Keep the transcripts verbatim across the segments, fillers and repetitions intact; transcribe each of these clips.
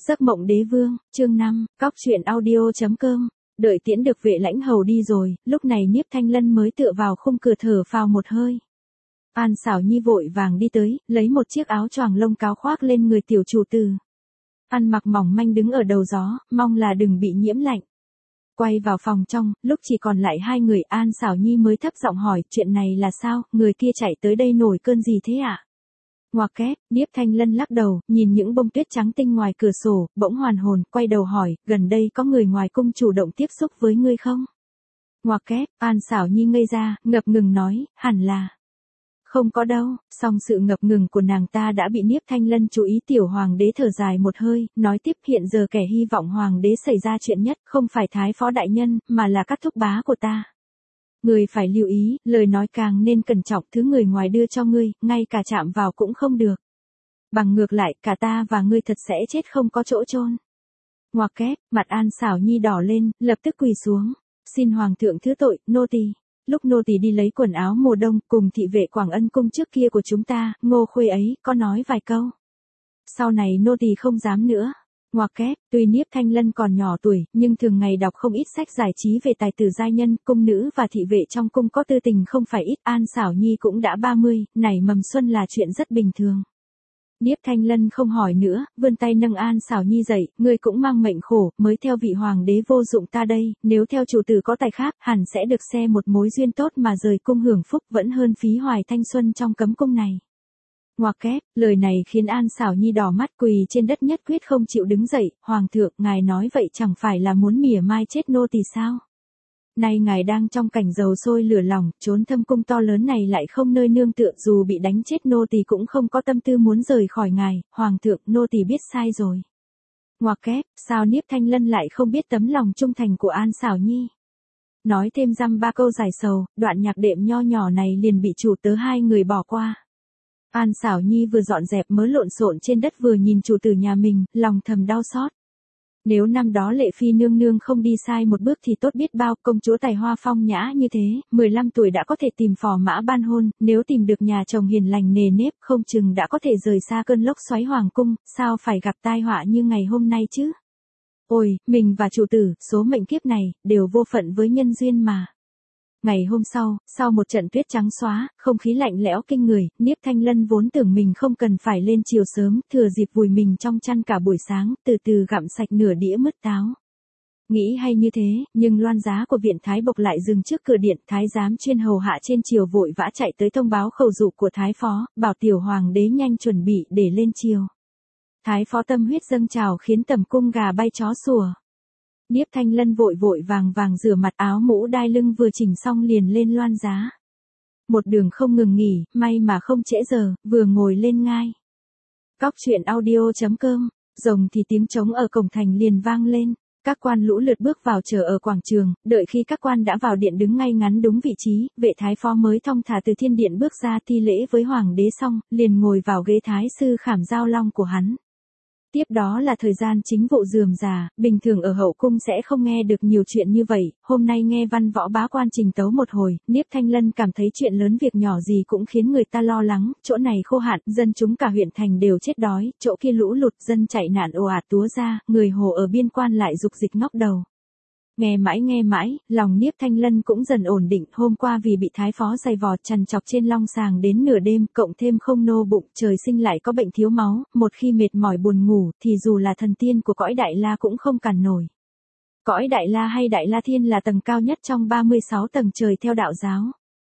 Giấc mộng đế vương, chương năm, cóc truyện audio chấm com. Đợi tiễn được vệ lãnh hầu đi rồi, lúc này Niếp Thanh Lân mới tựa vào khung cửa thở phào một hơi. An Xảo Nhi vội vàng đi tới, lấy một chiếc áo choàng lông cáo khoác lên người tiểu chủ tử. Ăn mặc mỏng manh đứng ở đầu gió, mong là đừng bị nhiễm lạnh. Quay vào phòng trong, lúc chỉ còn lại hai người, An Xảo Nhi mới thấp giọng hỏi, chuyện này là sao, người kia chạy tới đây nổi cơn gì thế ạ? À? Ngoặc kép, Niếp Thanh Lân lắc đầu, nhìn những bông tuyết trắng tinh ngoài cửa sổ, bỗng hoàn hồn, quay đầu hỏi, gần đây có người ngoài cung chủ động tiếp xúc với ngươi không? Ngoặc kép, An Xảo Nhi ngây ra, ngập ngừng nói, hẳn là. Không có đâu, song sự ngập ngừng của nàng ta đã bị Niếp Thanh Lân chú ý. Tiểu hoàng đế thở dài một hơi, nói tiếp, hiện giờ kẻ hy vọng hoàng đế xảy ra chuyện nhất, không phải thái phó đại nhân, mà là các thúc bá của ta. Người phải lưu ý, lời nói càng nên cẩn trọng, thứ người ngoài đưa cho ngươi, ngay cả chạm vào cũng không được. Bằng ngược lại, cả ta và ngươi thật sẽ chết không có chỗ chôn. Ngoặc kép, mặt An Xảo Nhi đỏ lên, lập tức quỳ xuống. Xin hoàng thượng thứ tội, nô tỳ. Lúc nô tỳ đi lấy quần áo mùa đông, cùng thị vệ Quảng Ân cung trước kia của chúng ta, Ngô Khuê ấy, có nói vài câu. Sau này nô tỳ không dám nữa. Ngoặc kép, tuy Niếp Thanh Lân còn nhỏ tuổi, nhưng thường ngày đọc không ít sách giải trí về tài tử giai nhân, cung nữ và thị vệ trong cung có tư tình không phải ít. An Xảo Nhi cũng đã ba mươi, nảy mầm xuân là chuyện rất bình thường. Niếp Thanh Lân không hỏi nữa, vươn tay nâng An Xảo Nhi dậy, ngươi cũng mang mệnh khổ, mới theo vị hoàng đế vô dụng ta đây, nếu theo chủ tử có tài khác, hẳn sẽ được xe một mối duyên tốt mà rời cung hưởng phúc, vẫn hơn phí hoài thanh xuân trong cấm cung này. Ngoặc kép, lời này khiến An Xảo Nhi đỏ mắt, quỳ trên đất nhất quyết không chịu đứng dậy, hoàng thượng, ngài nói vậy chẳng phải là muốn mỉa mai chết nô tỳ sao? Nay ngài đang trong cảnh dầu sôi lửa lòng, trốn thâm cung to lớn này lại không nơi nương tựa, dù bị đánh chết nô tỳ cũng không có tâm tư muốn rời khỏi ngài, hoàng thượng, nô tỳ biết sai rồi. Ngoặc kép, sao Niếp Thanh Lân lại không biết tấm lòng trung thành của An Xảo Nhi? Nói thêm dăm ba câu giải sầu, đoạn nhạc đệm nho nhỏ này liền bị chủ tớ hai người bỏ qua. An Xảo Nhi vừa dọn dẹp mớ lộn xộn trên đất vừa nhìn chủ tử nhà mình, lòng thầm đau xót. Nếu năm đó Lệ Phi nương nương không đi sai một bước thì tốt biết bao, công chúa tài hoa phong nhã như thế, mười lăm tuổi đã có thể tìm phò mã ban hôn, nếu tìm được nhà chồng hiền lành nề nếp, không chừng đã có thể rời xa cơn lốc xoáy hoàng cung, sao phải gặp tai họa như ngày hôm nay chứ? Ôi, mình và chủ tử, số mệnh kiếp này, đều vô phận với nhân duyên mà. Ngày hôm sau, sau một trận tuyết trắng xóa, không khí lạnh lẽo kinh người, Niếp Thanh Lân vốn tưởng mình không cần phải lên chiều sớm, thừa dịp vùi mình trong chăn cả buổi sáng, từ từ gặm sạch nửa đĩa mứt táo. Nghĩ hay như thế, nhưng loan giá của viện Thái Bộc lại dừng trước cửa điện, thái giám chuyên hầu hạ trên triều vội vã chạy tới thông báo khẩu dụ của thái phó, bảo tiểu hoàng đế nhanh chuẩn bị để lên triều. Thái phó tâm huyết dâng trào khiến tầm cung gà bay chó sủa. Niếp Thanh Lân vội vội vàng vàng rửa mặt, áo mũ đai lưng vừa chỉnh xong liền lên loan giá. Một đường không ngừng nghỉ, may mà không trễ giờ, vừa ngồi lên ngai. Cóc truyện audio chấm com, rồng thì tiếng trống ở cổng thành liền vang lên. Các quan lũ lượt bước vào chờ ở quảng trường, đợi khi các quan đã vào điện đứng ngay ngắn đúng vị trí, vệ thái phó mới thong thả từ thiên điện bước ra thi lễ với hoàng đế xong, liền ngồi vào ghế thái sư khảm giao long của hắn. Tiếp đó là thời gian chính vụ rườm rà, bình thường ở hậu cung sẽ không nghe được nhiều chuyện như vậy, hôm nay nghe văn võ bá quan trình tấu một hồi, Niếp Thanh Lân cảm thấy chuyện lớn việc nhỏ gì cũng khiến người ta lo lắng, chỗ này khô hạn, dân chúng cả huyện thành đều chết đói, chỗ kia lũ lụt, dân chạy nạn ồ ạt túa ra, người hồ ở biên quan lại dục dịch ngóc đầu. Nghe mãi nghe mãi, lòng Niếp Thanh Lân cũng dần ổn định, hôm qua vì bị thái phó giày vò trằn trọc trên long sàng đến nửa đêm, cộng thêm không nô bụng, trời sinh lại có bệnh thiếu máu, một khi mệt mỏi buồn ngủ, thì dù là thần tiên của cõi Đại La cũng không cản nổi. Cõi Đại La hay Đại La Thiên là tầng cao nhất trong ba mươi sáu tầng trời theo đạo giáo.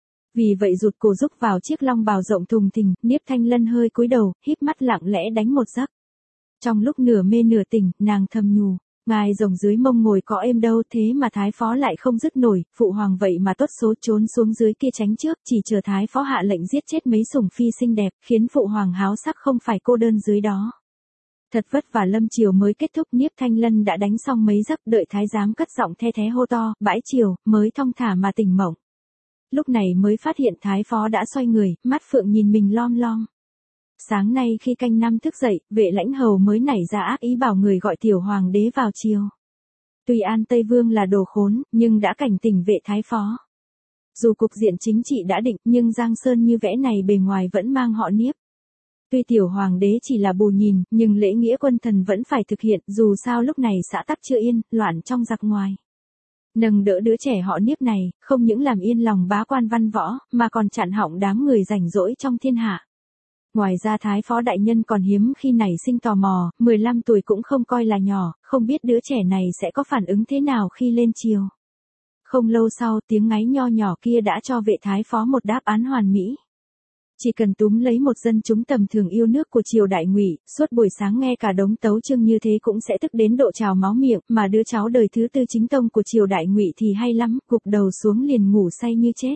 Vì vậy rụt cổ rúc vào chiếc long bào rộng thùng thình, Niếp Thanh Lân hơi cúi đầu, híp mắt lặng lẽ đánh một giấc. Trong lúc nửa mê nửa tỉnh, nàng thầm nhủ. Ngài rồng dưới mông ngồi có êm đâu, thế mà thái phó lại không dứt nổi, phụ hoàng vậy mà tốt số trốn xuống dưới kia tránh trước, chỉ chờ thái phó hạ lệnh giết chết mấy sủng phi xinh đẹp, khiến phụ hoàng háo sắc không phải cô đơn dưới đó. Thật vất vả lâm chiều mới kết thúc, Niếp Thanh Lân đã đánh xong mấy giấc, đợi thái giám cất giọng the thé hô to, bãi chiều, mới thong thả mà tỉnh mộng. Lúc này mới phát hiện thái phó đã xoay người, mắt phượng nhìn mình lom lom. Sáng nay khi canh năm thức dậy, vệ lãnh hầu mới nảy ra ác ý bảo người gọi tiểu hoàng đế vào triều. Tuy An Tây Vương là đồ khốn, nhưng đã cảnh tỉnh vệ thái phó. Dù cục diện chính trị đã định, nhưng Giang Sơn như vẽ này bề ngoài vẫn mang họ Niếp. Tuy tiểu hoàng đế chỉ là bù nhìn, nhưng lễ nghĩa quân thần vẫn phải thực hiện, dù sao lúc này xã tắc chưa yên, loạn trong giặc ngoài. Nâng đỡ đứa trẻ họ Niếp này, không những làm yên lòng bá quan văn võ, mà còn chặn họng đám người rảnh rỗi trong thiên hạ. Ngoài ra thái phó đại nhân còn hiếm khi nảy sinh tò mò, mười lăm tuổi cũng không coi là nhỏ, không biết đứa trẻ này sẽ có phản ứng thế nào khi lên triều. Không lâu sau, tiếng ngáy nho nhỏ kia đã cho vệ thái phó một đáp án hoàn mỹ. Chỉ cần túm lấy một dân chúng tầm thường yêu nước của triều đại Ngụy, suốt buổi sáng nghe cả đống tấu chương như thế cũng sẽ tức đến độ trào máu miệng, mà đứa cháu đời thứ tư chính tông của triều đại Ngụy thì hay lắm, gục đầu xuống liền ngủ say như chết.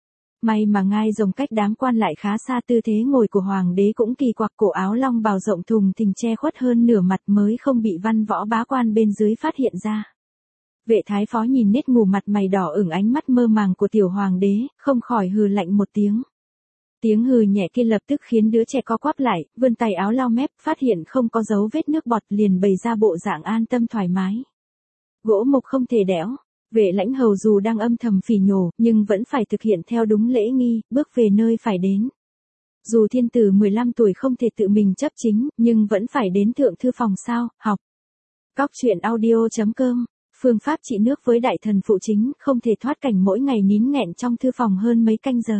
May mà ngai rồng cách đám quan lại khá xa, tư thế ngồi của hoàng đế cũng kỳ quặc, cổ áo long bào rộng thùng thình che khuất hơn nửa mặt mới không bị văn võ bá quan bên dưới phát hiện ra. Vệ thái phó nhìn nét ngủ mặt mày đỏ ửng ánh mắt mơ màng của tiểu hoàng đế, không khỏi hừ lạnh một tiếng. Tiếng hừ nhẹ kia lập tức khiến đứa trẻ co quắp lại, vươn tay áo lau mép, phát hiện không có dấu vết nước bọt liền bày ra bộ dạng an tâm thoải mái. Gỗ mục không thể đẽo. Vệ lãnh hầu dù đang âm thầm phỉ nhổ, nhưng vẫn phải thực hiện theo đúng lễ nghi, bước về nơi phải đến. Dù thiên tử mười lăm tuổi không thể tự mình chấp chính, nhưng vẫn phải đến thượng thư phòng sao, học. Cóc truyện audio chấm com, phương pháp trị nước với đại thần phụ chính, không thể thoát cảnh mỗi ngày nín nghẹn trong thư phòng hơn mấy canh giờ.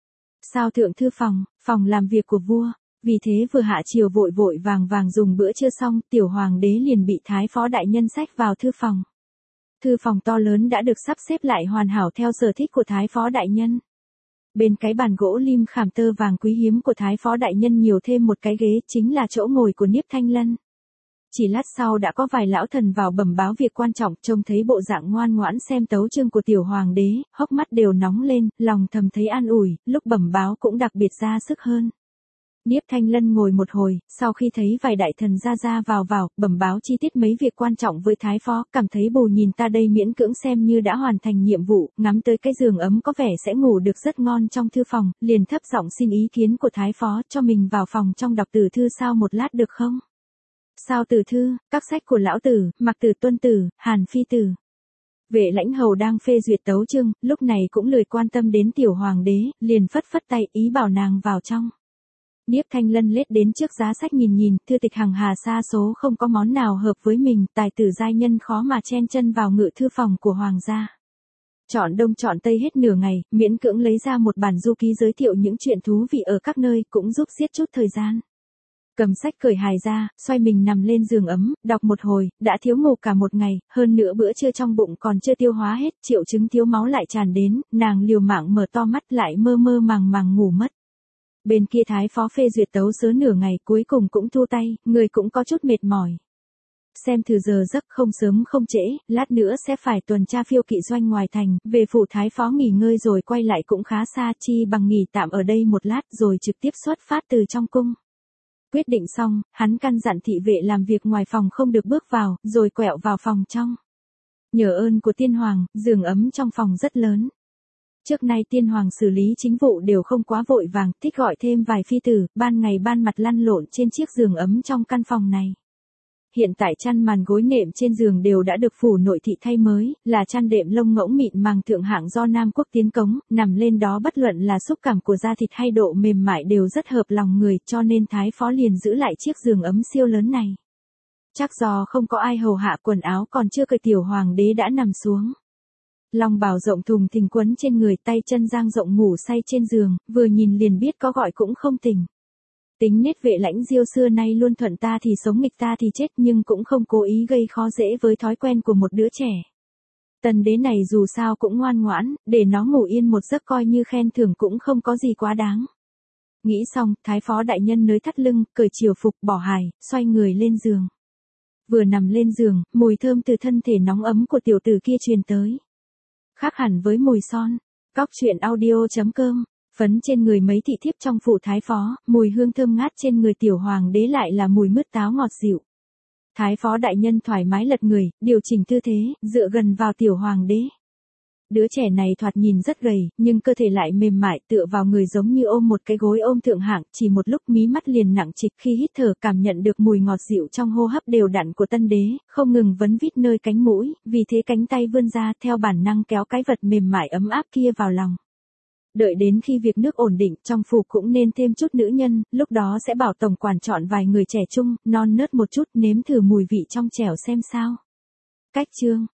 Sao thượng thư phòng, phòng làm việc của vua, vì thế vừa hạ chiều vội vội vàng vàng dùng bữa trưa xong, tiểu hoàng đế liền bị thái phó đại nhân xách vào thư phòng. Thư phòng to lớn đã được sắp xếp lại hoàn hảo theo sở thích của thái phó đại nhân. Bên cái bàn gỗ lim khảm tơ vàng quý hiếm của thái phó đại nhân nhiều thêm một cái ghế, chính là chỗ ngồi của Niếp Thanh Lân. Chỉ lát sau đã có vài lão thần vào bẩm báo việc quan trọng, trông thấy bộ dạng ngoan ngoãn xem tấu chương của tiểu hoàng đế, hốc mắt đều nóng lên, lòng thầm thấy an ủi, lúc bẩm báo cũng đặc biệt ra sức hơn. Niếp Thanh Lân ngồi một hồi, sau khi thấy vài đại thần ra ra vào vào, bẩm báo chi tiết mấy việc quan trọng với thái phó, cảm thấy bù nhìn ta đây miễn cưỡng xem như đã hoàn thành nhiệm vụ, ngắm tới cái giường ấm có vẻ sẽ ngủ được rất ngon trong thư phòng, liền thấp giọng xin ý kiến của thái phó cho mình vào phòng trong đọc tử thư sao một lát được không? Sao tử thư, các sách của lão tử, Mặc Tử, Tuân Tử, Hàn Phi Tử. Vệ lãnh hầu đang phê duyệt tấu chương, lúc này cũng lười quan tâm đến tiểu hoàng đế, liền phất phất tay ý bảo nàng vào trong. Niếp Thanh Lân lết đến trước giá sách nhìn nhìn, thư tịch hằng hà sa số không có món nào hợp với mình, tài tử giai nhân khó mà chen chân vào ngự thư phòng của hoàng gia. Chọn đông chọn tây hết nửa ngày, miễn cưỡng lấy ra một bản du ký giới thiệu những chuyện thú vị ở các nơi, cũng giúp giết chút thời gian. Cầm sách cởi hài ra, xoay mình nằm lên giường ấm, đọc một hồi, đã thiếu ngủ cả một ngày, hơn nữa bữa trưa trong bụng còn chưa tiêu hóa hết, triệu chứng thiếu máu lại tràn đến, nàng liều mạng mở to mắt lại mơ mơ màng màng ngủ mất. Bên kia thái phó phê duyệt tấu sớ nửa ngày cuối cùng cũng thu tay, người cũng có chút mệt mỏi. Xem thử giờ giấc không sớm không trễ, lát nữa sẽ phải tuần tra phiêu kỵ doanh ngoài thành, về phủ thái phó nghỉ ngơi rồi quay lại cũng khá xa, chi bằng nghỉ tạm ở đây một lát rồi trực tiếp xuất phát từ trong cung. Quyết định xong, hắn căn dặn thị vệ làm việc ngoài phòng không được bước vào, rồi quẹo vào phòng trong. Nhờ ơn của tiên hoàng, giường ấm trong phòng rất lớn. Trước nay tiên hoàng xử lý chính vụ đều không quá vội vàng, thích gọi thêm vài phi tử, ban ngày ban mặt lăn lộn trên chiếc giường ấm trong căn phòng này. Hiện tại chăn màn gối nệm trên giường đều đã được phủ nội thị thay mới, là chăn đệm lông ngỗng mịn màng thượng hạng do Nam Quốc tiến cống, nằm lên đó bất luận là xúc cảm của da thịt hay độ mềm mại đều rất hợp lòng người, cho nên thái phó liền giữ lại chiếc giường ấm siêu lớn này. Chắc do không có ai hầu hạ quần áo còn chưa cởi tiểu hoàng đế đã nằm xuống. Long bào rộng thùng thình quấn trên người, tay chân dang rộng ngủ say trên giường, vừa nhìn liền biết có gọi cũng không tỉnh. Tính nết vệ lãnh diêu xưa nay luôn thuận ta thì sống nghịch ta thì chết, nhưng cũng không cố ý gây khó dễ với thói quen của một đứa trẻ. Tần đế này dù sao cũng ngoan ngoãn, để nó ngủ yên một giấc coi như khen thưởng cũng không có gì quá đáng. Nghĩ xong, thái phó đại nhân nới thắt lưng, cởi triều phục, bỏ hài, xoay người lên giường. Vừa nằm lên giường, mùi thơm từ thân thể nóng ấm của tiểu tử kia truyền tới. Khác hẳn với mùi son. Cóc truyện audio chấm com, phấn trên người mấy thị thiếp trong phủ thái phó, mùi hương thơm ngát trên người tiểu hoàng đế lại là mùi mứt táo ngọt dịu. Thái phó đại nhân thoải mái lật người, điều chỉnh tư thế, dựa gần vào tiểu hoàng đế. Đứa trẻ này thoạt nhìn rất gầy, nhưng cơ thể lại mềm mại, tựa vào người giống như ôm một cái gối ôm thượng hạng, chỉ một lúc mí mắt liền nặng trịch, khi hít thở cảm nhận được mùi ngọt dịu trong hô hấp đều đặn của tân đế, không ngừng vấn vít nơi cánh mũi, vì thế cánh tay vươn ra theo bản năng kéo cái vật mềm mại ấm áp kia vào lòng. Đợi đến khi việc nước ổn định, trong phủ cũng nên thêm chút nữ nhân, lúc đó sẽ bảo tổng quản chọn vài người trẻ trung, non nớt một chút, nếm thử mùi vị trong trẻo xem sao. Cách chương